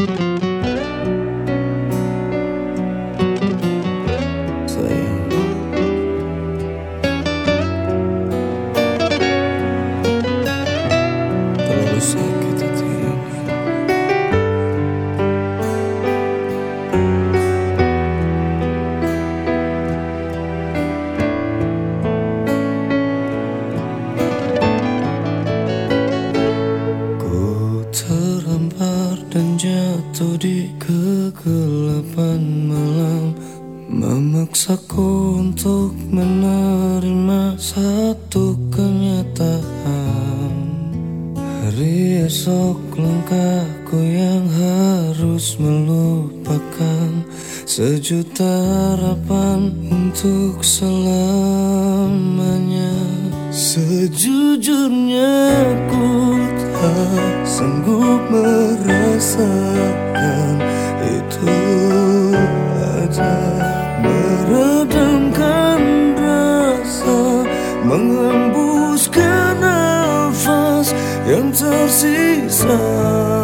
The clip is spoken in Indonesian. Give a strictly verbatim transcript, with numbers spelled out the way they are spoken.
Dan jatuh di kegelapan malam, memaksaku untuk menerima satu kenyataan. Hari esok langkahku yang harus melupakan sejuta harapan untuk selamanya. Sejujurnya ku tak sanggup merasakan itu aja, meredamkan rasa, menghembuskan nafas yang tersisa.